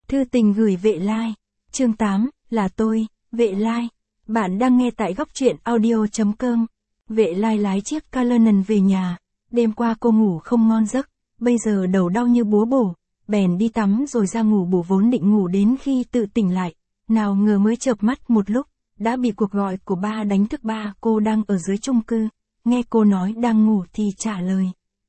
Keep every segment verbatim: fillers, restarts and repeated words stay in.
Thư tình gửi Vệ Lai. Chương tám, là tôi, Vệ Lai. Bạn đang nghe tại góc truyện audio chấm com. Vệ Lai lái chiếc Cullinan về nhà. Đêm qua cô ngủ không ngon giấc, bây giờ đầu đau như búa bổ. Bèn đi tắm rồi ra ngủ bù, vốn định ngủ đến khi tự tỉnh lại. Nào ngờ mới chợp mắt một lúc, đã bị cuộc gọi của ba đánh thức. Ba cô đang ở dưới chung cư, nghe cô nói đang ngủ thì trả lời.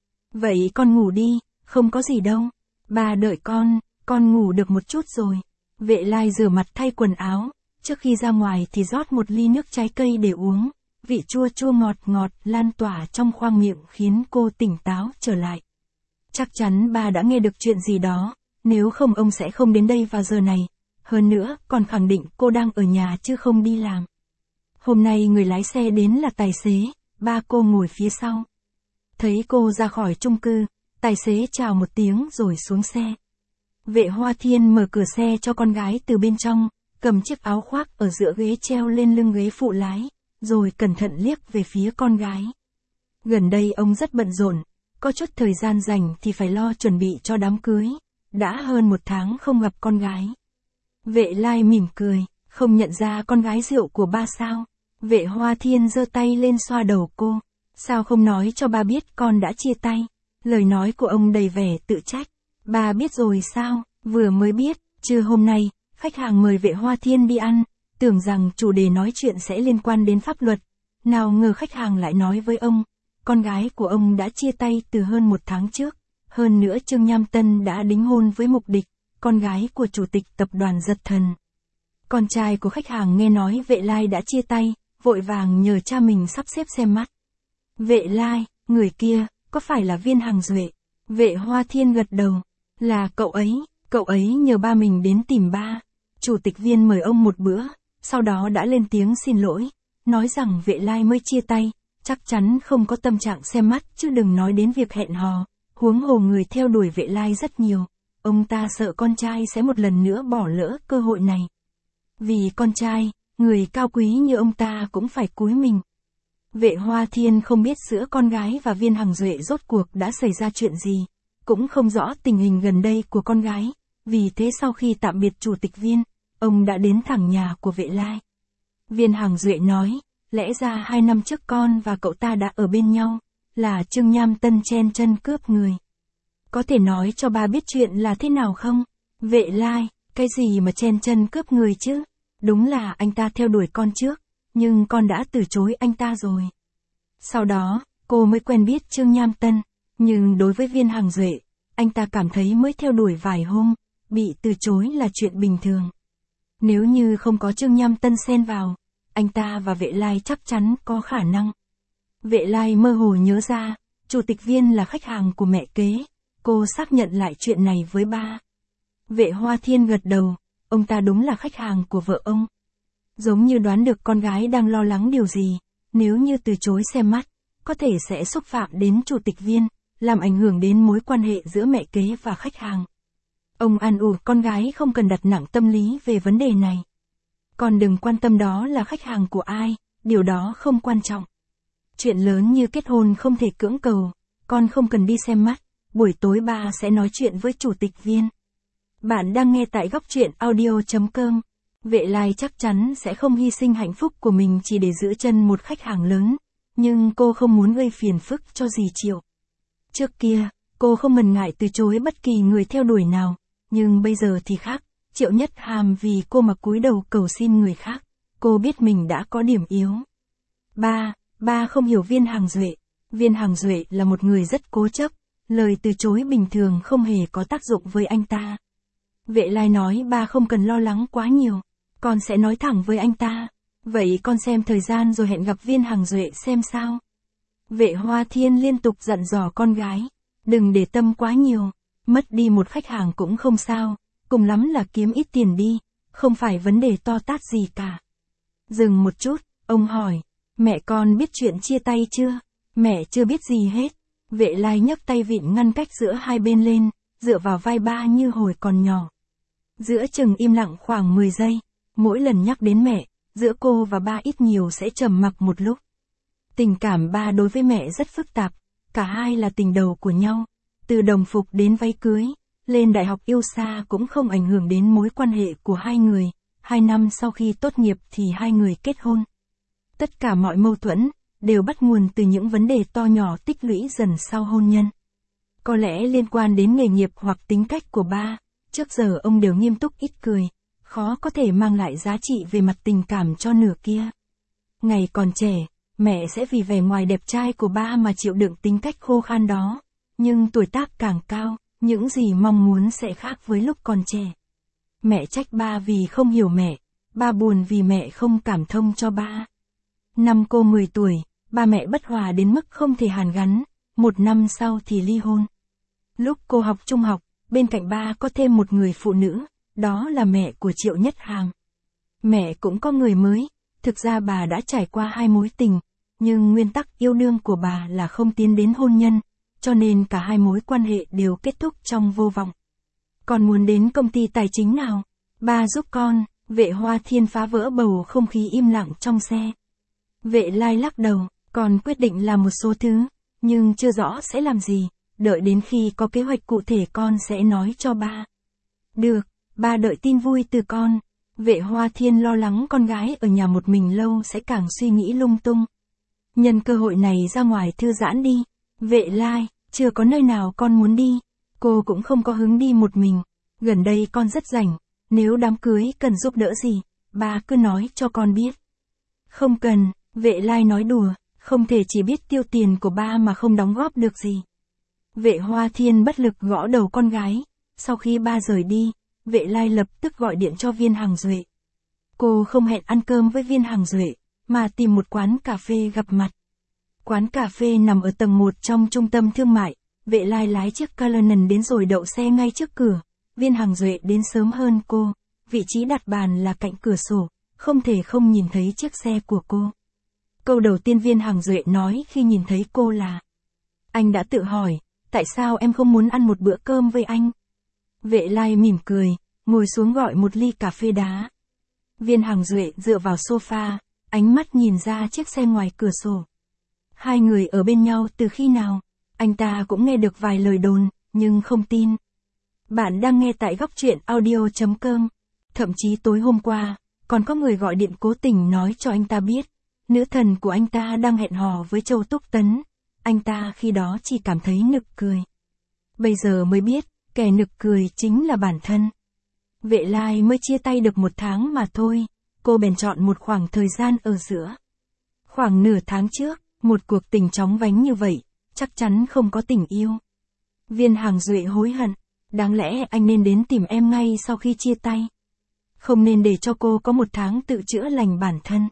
Vậy con ngủ đi, không có gì đâu. Ba đợi con, con ngủ được một chút rồi. Vệ Lai rửa mặt thay quần áo, trước khi ra ngoài thì rót một ly nước trái cây để uống. Vị chua chua ngọt ngọt lan tỏa trong khoang miệng khiến cô tỉnh táo trở lại. Chắc chắn ba đã nghe được chuyện gì đó, nếu không ông sẽ không đến đây vào giờ này. Hơn nữa, còn khẳng định cô đang ở nhà chứ không đi làm. Hôm nay người lái xe đến là tài xế, ba cô ngồi phía sau. Thấy cô ra khỏi chung cư, tài xế chào một tiếng rồi xuống xe. Vệ Hoa Thiên mở cửa xe cho con gái từ bên trong, cầm chiếc áo khoác ở giữa ghế treo lên lưng ghế phụ lái, rồi cẩn thận liếc về phía con gái. Gần đây ông rất bận rộn, có chút thời gian rảnh thì phải lo chuẩn bị cho đám cưới. Đã hơn một tháng không gặp con gái. Vệ Lai mỉm cười, không nhận ra con gái rượu của ba sao? Vệ Hoa Thiên giơ tay lên xoa đầu cô. Sao không nói cho ba biết con đã chia tay? Lời nói của ông đầy vẻ tự trách. Ba biết rồi sao? Vừa mới biết, trưa hôm nay, khách hàng mời Vệ Hoa Thiên đi ăn, tưởng rằng chủ đề nói chuyện sẽ liên quan đến pháp luật. Nào ngờ khách hàng lại nói với ông, con gái của ông đã chia tay từ hơn một tháng trước. Hơn nữa Trương Nham Tân đã đính hôn với Mục Địch, con gái của chủ tịch tập đoàn Giật Thần. Con trai của khách hàng nghe nói Vệ Lai đã chia tay, vội vàng nhờ cha mình sắp xếp xem mắt. Vệ Lai, người kia, có phải là Viên Hằng Duệ? Vệ Hoa Thiên gật đầu. Là cậu ấy, cậu ấy nhờ ba mình đến tìm ba. Chủ tịch Viên mời ông một bữa, sau đó đã lên tiếng xin lỗi, nói rằng Vệ Lai mới chia tay, chắc chắn không có tâm trạng xem mắt chứ đừng nói đến việc hẹn hò. Huống hồ người theo đuổi Vệ Lai rất nhiều, ông ta sợ con trai sẽ một lần nữa bỏ lỡ cơ hội này. Vì con trai, người cao quý như ông ta cũng phải cúi mình. Vệ Hoa Thiên không biết giữa con gái và Viên Hằng Duệ rốt cuộc đã xảy ra chuyện gì, cũng không rõ tình hình gần đây của con gái, vì thế sau khi tạm biệt chủ tịch Viên, ông đã đến thẳng nhà của Vệ Lai. Viên Hằng Duệ nói, lẽ ra hai năm trước con và cậu ta đã ở bên nhau, là Trương Nham Tân chen chân cướp người. Có thể nói cho ba biết chuyện là thế nào không? Vệ Lai, cái gì mà chen chân cướp người chứ? Đúng là anh ta theo đuổi con trước, nhưng con đã từ chối anh ta rồi. Sau đó, cô mới quen biết Trương Nham Tân, nhưng đối với Viên Hằng Duệ, anh ta cảm thấy mới theo đuổi vài hôm, bị từ chối là chuyện bình thường. Nếu như không có Trương Nham Tân xen vào, anh ta và Vệ Lai chắc chắn có khả năng. Vệ Lai mơ hồ nhớ ra, chủ tịch Viên là khách hàng của mẹ kế, cô xác nhận lại chuyện này với ba. Vệ Hoa Thiên gật đầu, ông ta đúng là khách hàng của vợ ông. Giống như đoán được con gái đang lo lắng điều gì, nếu như từ chối xem mắt, có thể sẽ xúc phạm đến chủ tịch Viên, làm ảnh hưởng đến mối quan hệ giữa mẹ kế và khách hàng. Ông an ủi con gái không cần đặt nặng tâm lý về vấn đề này. Còn đừng quan tâm đó là khách hàng của ai, điều đó không quan trọng. Chuyện lớn như kết hôn không thể cưỡng cầu, con không cần đi xem mắt, buổi tối ba sẽ nói chuyện với chủ tịch Viên. Bạn đang nghe tại góc truyện audio chấm com. Vệ Lai chắc chắn sẽ không hy sinh hạnh phúc của mình chỉ để giữ chân một khách hàng lớn, nhưng cô không muốn gây phiền phức cho dì Triệu. Trước kia, cô không ngần ngại từ chối bất kỳ người theo đuổi nào, nhưng bây giờ thì khác, Triệu Nhất Hàm vì cô mà cúi đầu cầu xin người khác, cô biết mình đã có điểm yếu. Ba, ba không hiểu Viên Hằng Duệ. Viên Hằng Duệ là một người rất cố chấp, lời từ chối bình thường không hề có tác dụng với anh ta. Vệ Lai nói ba không cần lo lắng quá nhiều, con sẽ nói thẳng với anh ta. Vậy con xem thời gian rồi hẹn gặp Viên Hằng Duệ xem sao. Vệ Hoa Thiên liên tục dặn dò con gái, đừng để tâm quá nhiều, mất đi một khách hàng cũng không sao, cùng lắm là kiếm ít tiền đi, không phải vấn đề to tát gì cả. Dừng một chút, ông hỏi, mẹ con biết chuyện chia tay chưa? Mẹ chưa biết gì hết. Vệ Lai nhấc tay vịn ngăn cách giữa hai bên lên, dựa vào vai ba như hồi còn nhỏ. Giữa chừng im lặng khoảng mười giây, mỗi lần nhắc đến mẹ, giữa cô và ba ít nhiều sẽ trầm mặc một lúc. Tình cảm ba đối với mẹ rất phức tạp, cả hai là tình đầu của nhau, từ đồng phục đến váy cưới, Lên đại học yêu xa cũng không ảnh hưởng đến mối quan hệ của hai người, hai năm sau khi tốt nghiệp thì hai người kết hôn. Tất cả mọi mâu thuẫn, đều bắt nguồn từ những vấn đề to nhỏ tích lũy dần sau hôn nhân. Có lẽ liên quan đến nghề nghiệp hoặc tính cách của ba, trước giờ ông đều nghiêm túc ít cười, khó có thể mang lại giá trị về mặt tình cảm cho nửa kia. Ngày còn trẻ, mẹ sẽ vì vẻ ngoài đẹp trai của ba mà chịu đựng tính cách khô khan đó, nhưng tuổi tác càng cao, những gì mong muốn sẽ khác với lúc còn trẻ. Mẹ trách ba vì không hiểu mẹ, ba buồn vì mẹ không cảm thông cho ba. Năm cô mười tuổi, ba mẹ bất hòa đến mức không thể hàn gắn, một năm sau thì ly hôn. Lúc cô học trung học, bên cạnh ba có thêm một người phụ nữ, đó là mẹ của Triệu Nhất Hàm. Mẹ cũng có người mới, thực ra bà đã trải qua hai mối tình, nhưng nguyên tắc yêu đương của bà là không tiến đến hôn nhân, cho nên cả hai mối quan hệ đều kết thúc trong vô vọng. Con muốn đến công ty tài chính nào? Ba giúp con. Vệ Hoa Thiên phá vỡ bầu không khí im lặng trong xe. Vệ Lai lắc đầu, con quyết định làm một số thứ, nhưng chưa rõ sẽ làm gì, đợi đến khi có kế hoạch cụ thể con sẽ nói cho ba. Được, ba đợi tin vui từ con. Vệ Hoa Thiên lo lắng con gái ở nhà một mình lâu sẽ càng suy nghĩ lung tung. Nhân cơ hội này ra ngoài thư giãn đi. Vệ Lai, chưa có nơi nào con muốn đi. Cô cũng không có hứng đi một mình. Gần đây con rất rảnh, nếu đám cưới cần giúp đỡ gì, ba cứ nói cho con biết. Không cần, Vệ Lai nói đùa, không thể chỉ biết tiêu tiền của ba mà không đóng góp được gì. Vệ Hoa Thiên bất lực gõ đầu con gái, sau khi ba rời đi, Vệ Lai lập tức gọi điện cho Viên Hằng Duệ. Cô không hẹn ăn cơm với Viên Hằng Duệ, mà tìm một quán cà phê gặp mặt. Quán cà phê nằm ở tầng một trong trung tâm thương mại, Vệ Lai lái chiếc Cullinan đến rồi đậu xe ngay trước cửa. Viên Hằng Duệ đến sớm hơn cô, vị trí đặt bàn là cạnh cửa sổ, không thể không nhìn thấy chiếc xe của cô. Câu đầu tiên Viên Hằng Duệ nói khi nhìn thấy cô là: anh đã tự hỏi, tại sao em không muốn ăn một bữa cơm với anh? Vệ Lai mỉm cười, ngồi xuống gọi một ly cà phê đá. Viên Hằng Duệ dựa vào sofa, ánh mắt nhìn ra chiếc xe ngoài cửa sổ. Hai người ở bên nhau từ khi nào? Anh ta cũng nghe được vài lời đồn, nhưng không tin. Bạn đang nghe tại góc truyện audio chấm com. Thậm chí tối hôm qua, còn có người gọi điện cố tình nói cho anh ta biết, nữ thần của anh ta đang hẹn hò với Châu Túc Tấn. Anh ta khi đó chỉ cảm thấy nực cười. Bây giờ mới biết, kẻ nực cười chính là bản thân. Vệ Lai mới chia tay được một tháng mà thôi, cô bèn chọn một khoảng thời gian ở giữa. Khoảng nửa tháng trước, một cuộc tình chóng vánh như vậy, chắc chắn không có tình yêu. Viên Hằng Duệ hối hận, đáng lẽ anh nên đến tìm em ngay sau khi chia tay. Không nên để cho cô có một tháng tự chữa lành bản thân.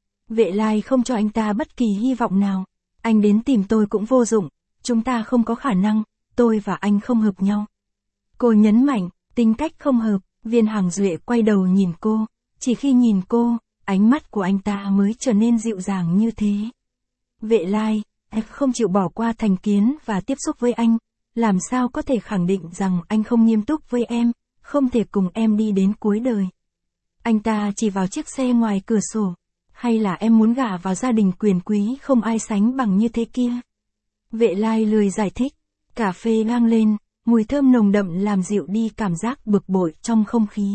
Vệ Lai không cho anh ta bất kỳ hy vọng nào. Anh đến tìm tôi cũng vô dụng, chúng ta không có khả năng, tôi và anh không hợp nhau. Cô nhấn mạnh, tính cách không hợp. Viên Hằng Duệ quay đầu nhìn cô, chỉ khi nhìn cô, ánh mắt của anh ta mới trở nên dịu dàng như thế. Vệ Lai, em không chịu bỏ qua thành kiến và tiếp xúc với anh, làm sao có thể khẳng định rằng anh không nghiêm túc với em, không thể cùng em đi đến cuối đời. Anh ta chỉ vào chiếc xe ngoài cửa sổ, hay là em muốn gả vào gia đình quyền quý không ai sánh bằng như thế kia? Vệ Lai lười giải thích, cà phê ngang lên, mùi thơm nồng đậm làm dịu đi cảm giác bực bội trong không khí.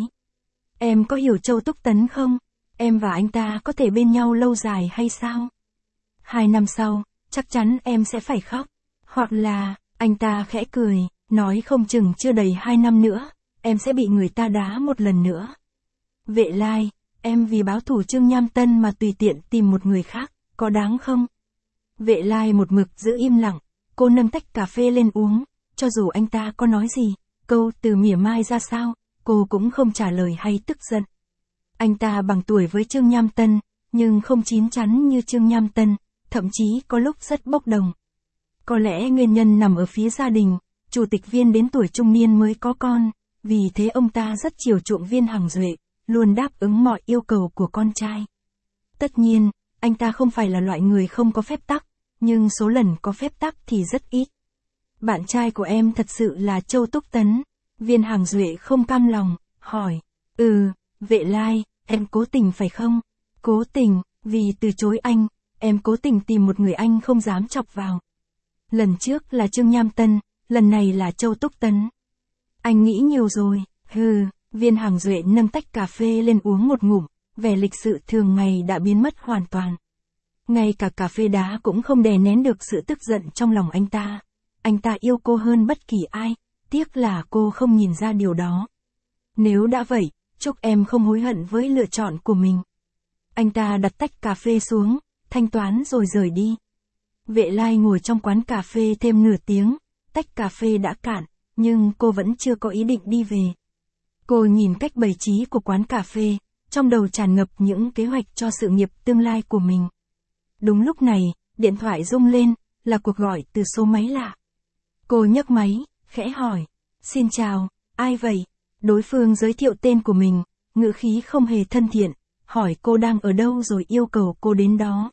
Em có hiểu Châu Túc Tấn không? Em và anh ta có thể bên nhau lâu dài hay sao? Hai năm sau, chắc chắn em sẽ phải khóc. Hoặc là, anh ta khẽ cười, nói không chừng chưa đầy hai năm nữa, em sẽ bị người ta đá một lần nữa. Vệ Lai, em vì báo thù Trương Nham Tân mà tùy tiện tìm một người khác, có đáng không? Vệ Lai một mực giữ im lặng, cô nâng tách cà phê lên uống, cho dù anh ta có nói gì, câu từ mỉa mai ra sao, cô cũng không trả lời hay tức giận. Anh ta bằng tuổi với Trương Nham Tân, nhưng không chín chắn như Trương Nham Tân, thậm chí có lúc rất bốc đồng. Có lẽ nguyên nhân nằm ở phía gia đình, chủ tịch Viên đến tuổi trung niên mới có con, vì thế ông ta rất chiều chuộng Viên Hằng Duệ, luôn đáp ứng mọi yêu cầu của con trai. Tất nhiên, anh ta không phải là loại người không có phép tắc, nhưng số lần có phép tắc thì rất ít. Bạn trai của em thật sự là Châu Túc Tấn. Viên Hằng Duệ không cam lòng, hỏi. Ừ, Vệ Lai, em cố tình phải không? Cố tình, vì từ chối anh, em cố tình tìm một người anh không dám chọc vào. Lần trước là Trương Nham Tân, lần này là Châu Túc Tấn. Anh nghĩ nhiều rồi, hừ, Viên Hằng Duệ nâng tách cà phê lên uống một ngụm, vẻ lịch sự thường ngày đã biến mất hoàn toàn. Ngay cả cà phê đá cũng không đè nén được sự tức giận trong lòng anh ta. Anh ta yêu cô hơn bất kỳ ai, tiếc là cô không nhìn ra điều đó. Nếu đã vậy, chúc em không hối hận với lựa chọn của mình. Anh ta đặt tách cà phê xuống, thanh toán rồi rời đi. Vệ Lai ngồi trong quán cà phê thêm nửa tiếng, tách cà phê đã cạn, nhưng cô vẫn chưa có ý định đi về. Cô nhìn cách bày trí của quán cà phê, trong đầu tràn ngập những kế hoạch cho sự nghiệp tương lai của mình. Đúng lúc này, điện thoại rung lên, là cuộc gọi từ số máy lạ. Cô nhấc máy, khẽ hỏi, xin chào, ai vậy? Đối phương giới thiệu tên của mình, ngữ khí không hề thân thiện, hỏi cô đang ở đâu rồi yêu cầu cô đến đó.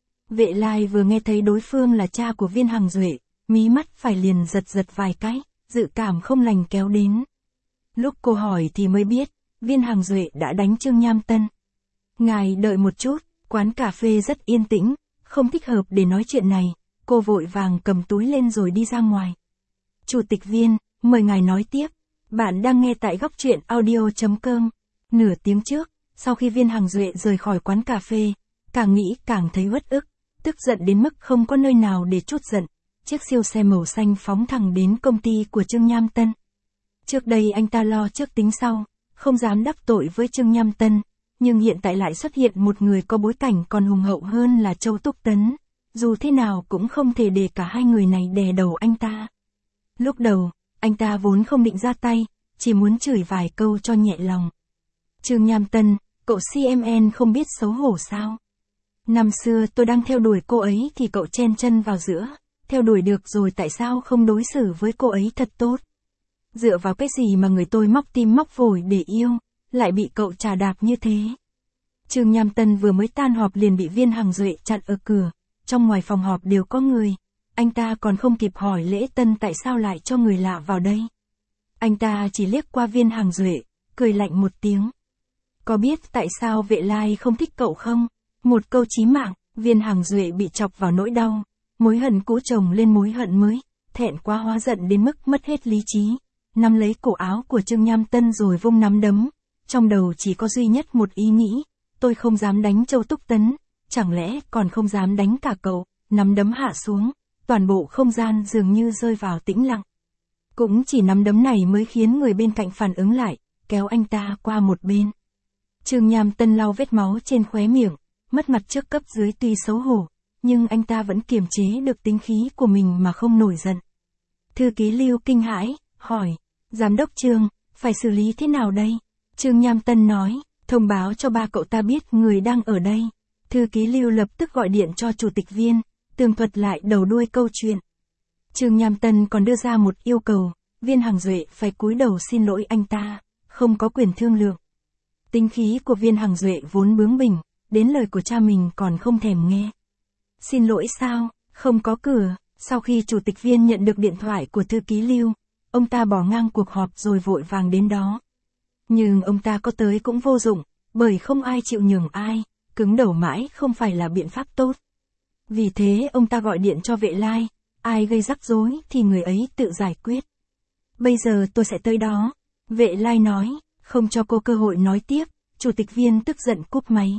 Vệ Lai vừa nghe thấy đối phương là cha của Viên Hằng Duệ, mí mắt phải liền giật giật vài cái, dự cảm không lành kéo đến. Lúc cô hỏi thì mới biết, Viên Hằng Duệ đã đánh Trương Nham Tân. Ngài đợi một chút, quán cà phê rất yên tĩnh, không thích hợp để nói chuyện này, cô vội vàng cầm túi lên rồi đi ra ngoài. Chủ tịch Viên, mời ngài nói tiếp, bạn đang nghe tại góc truyện audio chấm com. Nửa tiếng trước, sau khi Viên Hằng Duệ rời khỏi quán cà phê, càng nghĩ càng thấy uất ức, tức giận đến mức không có nơi nào để trút giận. Chiếc siêu xe màu xanh phóng thẳng đến công ty của Trương Nham Tân. Trước đây anh ta lo trước tính sau, không dám đắc tội với Trương Nham Tân, nhưng hiện tại lại xuất hiện một người có bối cảnh còn hùng hậu hơn là Châu Túc Tấn. Dù thế nào cũng không thể để cả hai người này đè đầu anh ta. Lúc đầu, anh ta vốn không định ra tay, chỉ muốn chửi vài câu cho nhẹ lòng. Trương Nham Tân, cậu xê em en không biết xấu hổ sao? Năm xưa tôi đang theo đuổi cô ấy thì cậu chen chân vào giữa, theo đuổi được rồi tại sao không đối xử với cô ấy thật tốt? Dựa vào cái gì mà người tôi móc tim móc phổi để yêu, lại bị cậu trà đạp như thế? Trương Nham Tân vừa mới tan họp liền bị Viên Hằng Duệ chặn ở cửa, trong ngoài phòng họp đều có người, anh ta còn không kịp hỏi Lễ Tân tại sao lại cho người lạ vào đây. Anh ta chỉ liếc qua Viên Hằng Duệ, cười lạnh một tiếng. Có biết tại sao Vệ Lai không thích cậu không? Một câu chí mạng, Viên Hằng Duệ bị chọc vào nỗi đau, mối hận cũ chồng lên mối hận mới, thẹn quá hóa giận đến mức mất hết lý trí, nắm lấy cổ áo của Trương Nham Tân rồi vung nắm đấm, trong đầu chỉ có duy nhất một ý nghĩ, tôi không dám đánh Châu Túc Tấn, chẳng lẽ còn không dám đánh cả cậu, nắm đấm hạ xuống, toàn bộ không gian dường như rơi vào tĩnh lặng. Cũng chỉ nắm đấm này mới khiến người bên cạnh phản ứng lại, kéo anh ta qua một bên. Trương Nham Tân lau vết máu trên khóe miệng, mất mặt trước cấp dưới tuy xấu hổ, nhưng anh ta vẫn kiềm chế được tính khí của mình mà không nổi giận. Thư ký Lưu kinh hãi, hỏi, giám đốc Trương, phải xử lý thế nào đây? Trương Nham Tân nói, thông báo cho ba cậu ta biết người đang ở đây. Thư ký Lưu lập tức gọi điện cho chủ tịch Viên, tường thuật lại đầu đuôi câu chuyện. Trương Nham Tân còn đưa ra một yêu cầu, Viên Hằng Duệ phải cúi đầu xin lỗi anh ta, không có quyền thương lượng. Tính khí của Viên Hằng Duệ vốn bướng bỉnh, đến lời của cha mình còn không thèm nghe. Xin lỗi sao, không có cửa. Sau khi chủ tịch Viên nhận được điện thoại của thư ký Lưu, ông ta bỏ ngang cuộc họp rồi vội vàng đến đó. Nhưng ông ta có tới cũng vô dụng, bởi không ai chịu nhường ai, cứng đầu mãi không phải là biện pháp tốt. Vì thế ông ta gọi điện cho Vệ Lai, ai gây rắc rối thì người ấy tự giải quyết. Bây giờ tôi sẽ tới đó. Vệ Lai nói, không cho cô cơ hội nói tiếp, chủ tịch Viên tức giận cúp máy.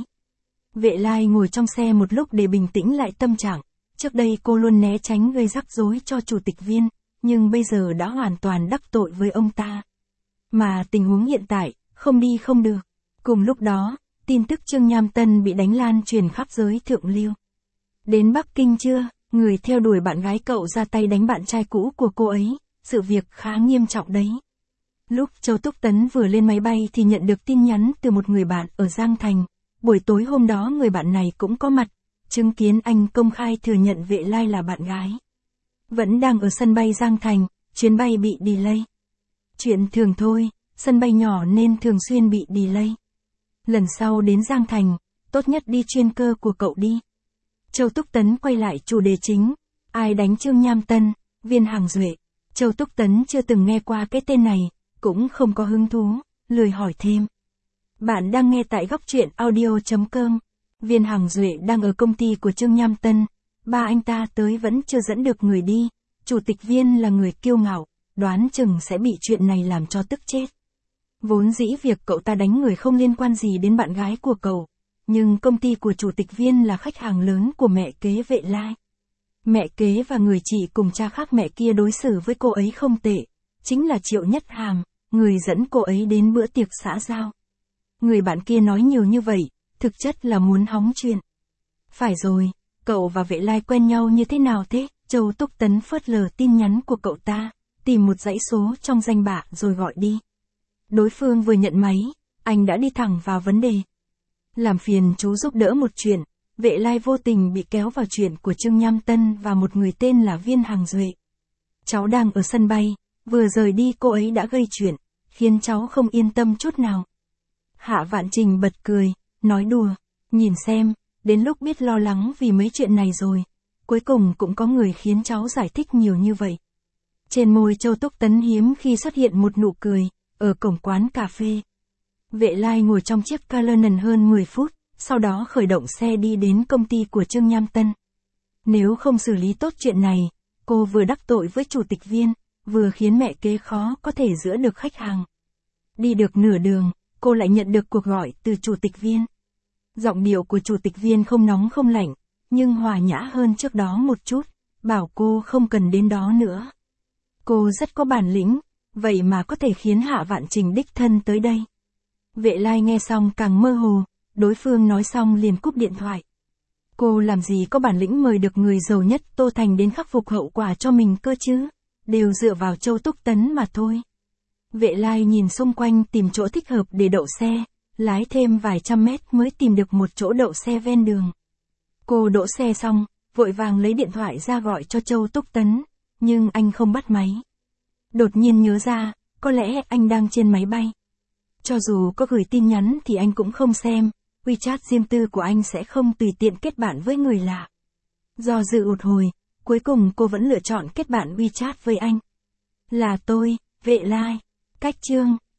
Vệ Lai ngồi trong xe một lúc để bình tĩnh lại tâm trạng. Trước đây cô luôn né tránh gây rắc rối cho chủ tịch Viên, nhưng bây giờ đã hoàn toàn đắc tội với ông ta. Mà tình huống hiện tại, không đi không được. Cùng lúc đó, tin tức Trương Nham Tân bị đánh lan truyền khắp giới thượng lưu. Đến Bắc Kinh chưa, người theo đuổi bạn gái cậu ra tay đánh bạn trai cũ của cô ấy, sự việc khá nghiêm trọng đấy. Lúc Châu Túc Tấn vừa lên máy bay thì nhận được tin nhắn từ một người bạn ở Giang Thành. Buổi tối hôm đó người bạn này cũng có mặt, chứng kiến anh công khai thừa nhận Vệ Lai là bạn gái. Vẫn đang ở sân bay Giang Thành, chuyến bay bị delay. Chuyện thường thôi, sân bay nhỏ nên thường xuyên bị delay. Lần sau đến Giang Thành, tốt nhất đi chuyên cơ của cậu đi. Châu Túc Tấn quay lại chủ đề chính, ai đánh Trương Nham Tân, Viên Hằng Duệ. Châu Túc Tấn chưa từng nghe qua cái tên này, cũng không có hứng thú, lười hỏi thêm. Bạn đang nghe tại góc truyện audio chấm com. Viên Hằng Duệ đang ở công ty của Trương Nham Tân, ba anh ta tới vẫn chưa dẫn được người đi, chủ tịch Viên là người kiêu ngạo, đoán chừng sẽ bị chuyện này làm cho tức chết. Vốn dĩ việc cậu ta đánh người không liên quan gì đến bạn gái của cậu, nhưng công ty của chủ tịch Viên là khách hàng lớn của mẹ kế Vệ Lai. Mẹ kế và người chị cùng cha khác mẹ kia đối xử với cô ấy không tệ, chính là Triệu Nhất Hàm, người dẫn cô ấy đến bữa tiệc xã giao. Người bạn kia nói nhiều như vậy, thực chất là muốn hóng chuyện. Phải rồi, cậu và Vệ Lai quen nhau như thế nào thế? Châu Túc Tấn phớt lờ tin nhắn của cậu ta, tìm một dãy số trong danh bạ rồi gọi đi. Đối phương vừa nhận máy, anh đã đi thẳng vào vấn đề. Làm phiền chú giúp đỡ một chuyện, Vệ Lai vô tình bị kéo vào chuyện của Trương Nham Tân và một người tên là Viên Hằng Duệ. Cháu đang ở sân bay, vừa rời đi cô ấy đã gây chuyện, khiến cháu không yên tâm chút nào. Hạ Vạn Trình bật cười, nói đùa, nhìn xem, đến lúc biết lo lắng vì mấy chuyện này rồi, cuối cùng cũng có người khiến cháu giải thích nhiều như vậy. Trên môi Châu Túc Tấn hiếm khi xuất hiện một nụ cười, ở cổng quán cà phê. Vệ Lai ngồi trong chiếc Cullinan hơn mười phút, sau đó khởi động xe đi đến công ty của Trương Nham Tân. Nếu không xử lý tốt chuyện này, cô vừa đắc tội với chủ tịch Viên, vừa khiến mẹ kế khó có thể giữ được khách hàng. Đi được nửa đường, cô lại nhận được cuộc gọi từ chủ tịch Viên. Giọng điệu của chủ tịch Viên không nóng không lạnh, nhưng hòa nhã hơn trước đó một chút, bảo cô không cần đến đó nữa. Cô rất có bản lĩnh, vậy mà có thể khiến Hạ Vạn Trình đích thân tới đây. Vệ Lai nghe xong càng mơ hồ, đối phương nói xong liền cúp điện thoại. Cô làm gì có bản lĩnh mời được người giàu nhất Tô Thành đến khắc phục hậu quả cho mình cơ chứ, đều dựa vào Châu Túc Tấn mà thôi. Vệ Lai nhìn xung quanh tìm chỗ thích hợp để đậu xe, lái thêm vài trăm mét mới tìm được một chỗ đậu xe ven đường. Cô đỗ xe xong, vội vàng lấy điện thoại ra gọi cho Châu Túc Tấn, nhưng anh không bắt máy. Đột nhiên nhớ ra, có lẽ anh đang trên máy bay. Cho dù có gửi tin nhắn thì anh cũng không xem, WeChat riêng tư của anh sẽ không tùy tiện kết bạn với người lạ. Do dự một hồi, cuối cùng cô vẫn lựa chọn kết bạn WeChat với anh. Là tôi, Vệ Lai. Cách chương